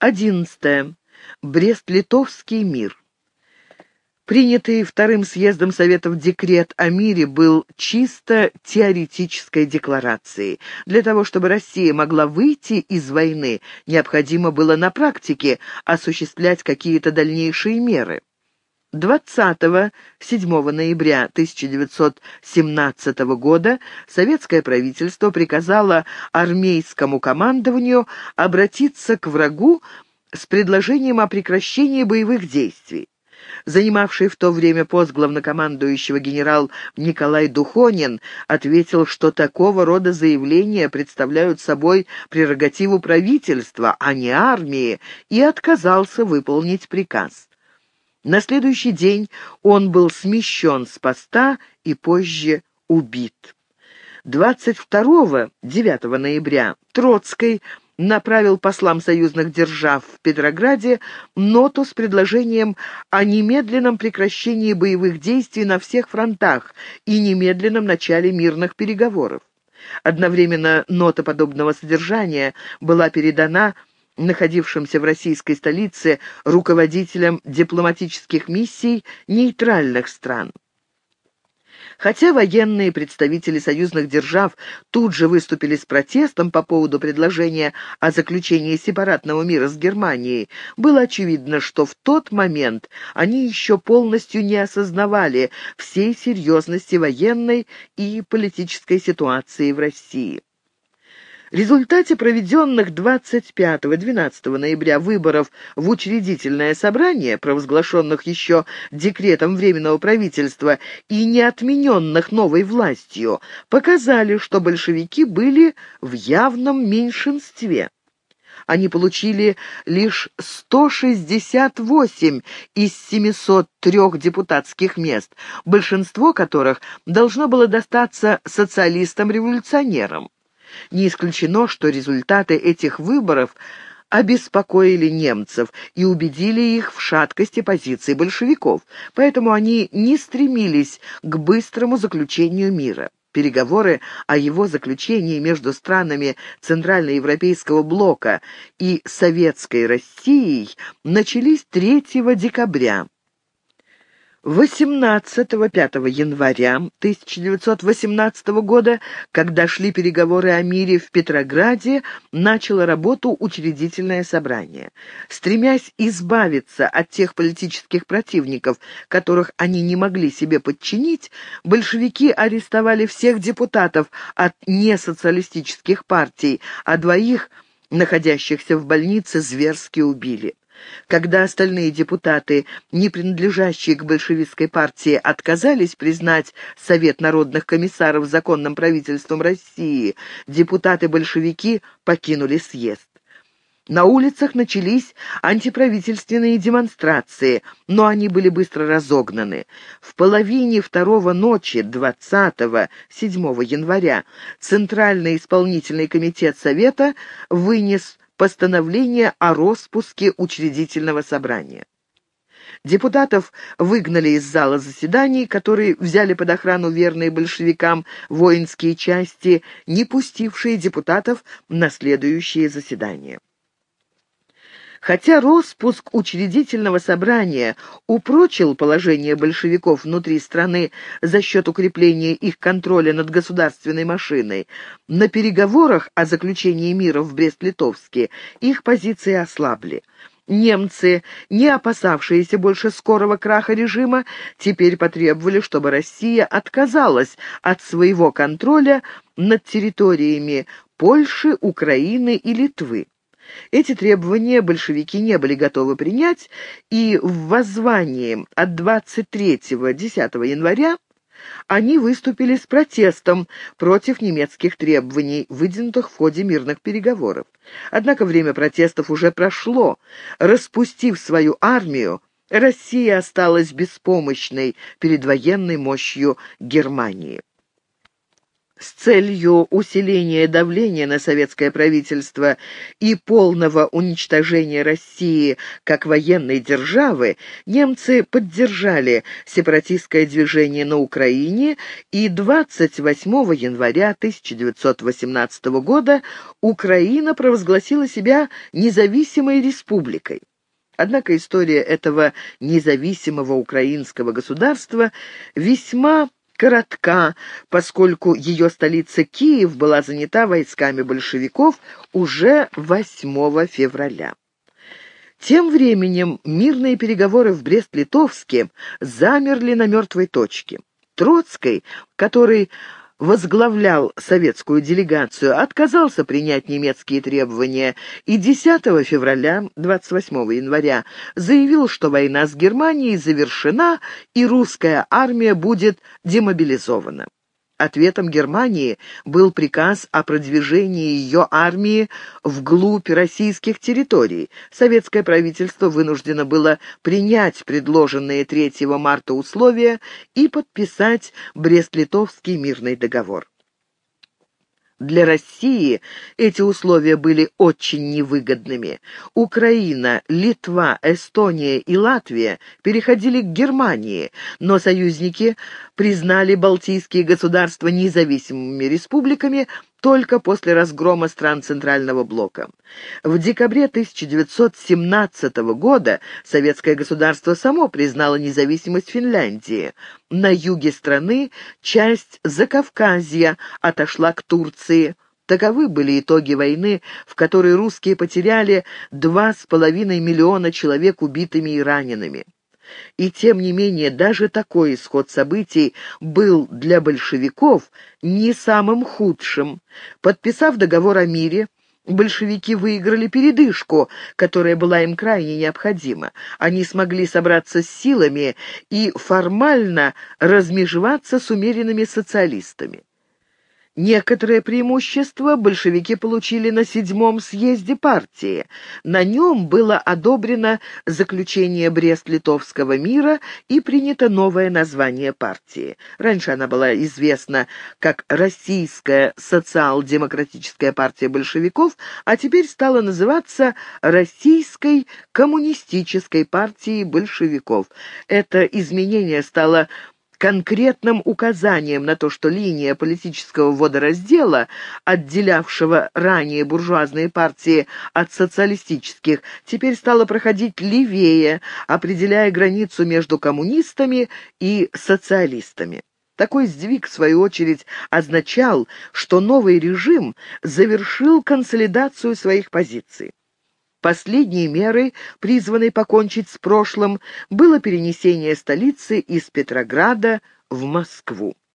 11. Брест-Литовский мир. Принятый Вторым съездом Советов декрет о мире был чисто теоретической декларацией. Для того, чтобы Россия могла выйти из войны, необходимо было на практике осуществлять какие-то дальнейшие меры. 20-7 ноября 1917 года советское правительство приказало армейскому командованию обратиться к врагу с предложением о прекращении боевых действий. Занимавший в то время пост главнокомандующего генерал Николай Духонин ответил, что такого рода заявления представляют собой прерогативу правительства, а не армии, и отказался выполнить приказ. На следующий день он был смещен с поста и позже убит. 22-9 ноября Троцкий направил послам союзных держав в Петрограде ноту с предложением о немедленном прекращении боевых действий на всех фронтах и немедленном начале мирных переговоров. Одновременно нота подобного содержания была передана находившимся в российской столице руководителям дипломатических миссий нейтральных стран. Хотя военные представители союзных держав тут же выступили с протестом по поводу предложения о заключении сепаратного мира с Германией, было очевидно, что в тот момент они еще полностью не осознавали всей серьезности военной и политической ситуации в России. В результате проведенных 25-12 ноября выборов в учредительное собрание, провозглашенных еще декретом Временного правительства и не отмененных новой властью, показали, что большевики были в явном меньшинстве. Они получили лишь 168 из 703 депутатских мест, большинство которых должно было достаться социалистам-революционерам. Не исключено, что результаты этих выборов обеспокоили немцев и убедили их в шаткости позиций большевиков, поэтому они не стремились к быстрому заключению мира. Переговоры о его заключении между странами Центральноевропейского блока и Советской Россией начались 3 декабря. 18-5 января 1918 года, когда шли переговоры о мире в Петрограде, начало работу учредительное собрание. Стремясь избавиться от тех политических противников, которых они не могли себе подчинить, большевики арестовали всех депутатов от несоциалистических партий, а 2, находящихся в больнице, зверски убили. Когда остальные депутаты, не принадлежащие к большевистской партии, отказались признать Совет народных комиссаров законным правительством России, депутаты-большевики покинули съезд. На улицах начались антиправительственные демонстрации, но они были быстро разогнаны. В половине 2 ночи 20-7 января Центральный исполнительный комитет Совета вынес постановление о распуске учредительного собрания. Депутатов выгнали из зала заседаний, которые взяли под охрану верные большевикам воинские части, не пустившие депутатов на следующие заседания. Хотя распуск учредительного собрания упрочил положение большевиков внутри страны за счет укрепления их контроля над государственной машиной, на переговорах о заключении мира в Брест-Литовске их позиции ослабли. Немцы, не опасавшиеся больше скорого краха режима, теперь потребовали, чтобы Россия отказалась от своего контроля над территориями Польши, Украины и Литвы. Эти требования большевики не были готовы принять, и в воззвании от 23-10 января они выступили с протестом против немецких требований, выдвинутых в ходе мирных переговоров. Однако время протестов уже прошло. Распустив свою армию, Россия осталась беспомощной перед военной мощью Германии. С целью усиления давления на советское правительство и полного уничтожения России как военной державы, немцы поддержали сепаратистское движение на Украине, и 28 января 1918 года Украина провозгласила себя независимой республикой. Однако история этого независимого украинского государства весьма коротка, поскольку ее столица Киев была занята войсками большевиков уже 8 февраля. Тем временем мирные переговоры в Брест-Литовске замерли на мертвой точке. Троцкий, который возглавлял советскую делегацию, отказался принять немецкие требования и 10 февраля, 28 января, заявил, что война с Германией завершена и русская армия будет демобилизована. Ответом Германии был приказ о продвижении ее армии вглубь российских территорий. Советское правительство вынуждено было принять предложенные 3 марта условия и подписать Брест-Литовский мирный договор. Для России эти условия были очень невыгодными. Украина, Литва, Эстония и Латвия переходили к Германии, но союзники признали балтийские государства независимыми республиками только после разгрома стран Центрального блока. В декабре 1917 года советское государство само признало независимость Финляндии. На юге страны часть Закавказья отошла к Турции. Таковы были итоги войны, в которой русские потеряли 2,5 миллиона человек убитыми и ранеными. И тем не менее, даже такой исход событий был для большевиков не самым худшим. Подписав договор о мире, большевики выиграли передышку, которая была им крайне необходима. Они смогли собраться с силами и формально размежеваться с умеренными социалистами. Некоторое преимущество большевики получили на 7-м съезде партии. На нем было одобрено заключение Брест-Литовского мира и принято новое название партии. Раньше она была известна как Российская социал-демократическая партия большевиков, а теперь стала называться Российской коммунистической партией большевиков. Это изменение стало конкретным указанием на то, что линия политического водораздела, отделявшего ранее буржуазные партии от социалистических, теперь стала проходить левее, определяя границу между коммунистами и социалистами. Такой сдвиг, в свою очередь, означал, что новый режим завершил консолидацию своих позиций. Последней мерой, призванной покончить с прошлым, было перенесение столицы из Петрограда в Москву.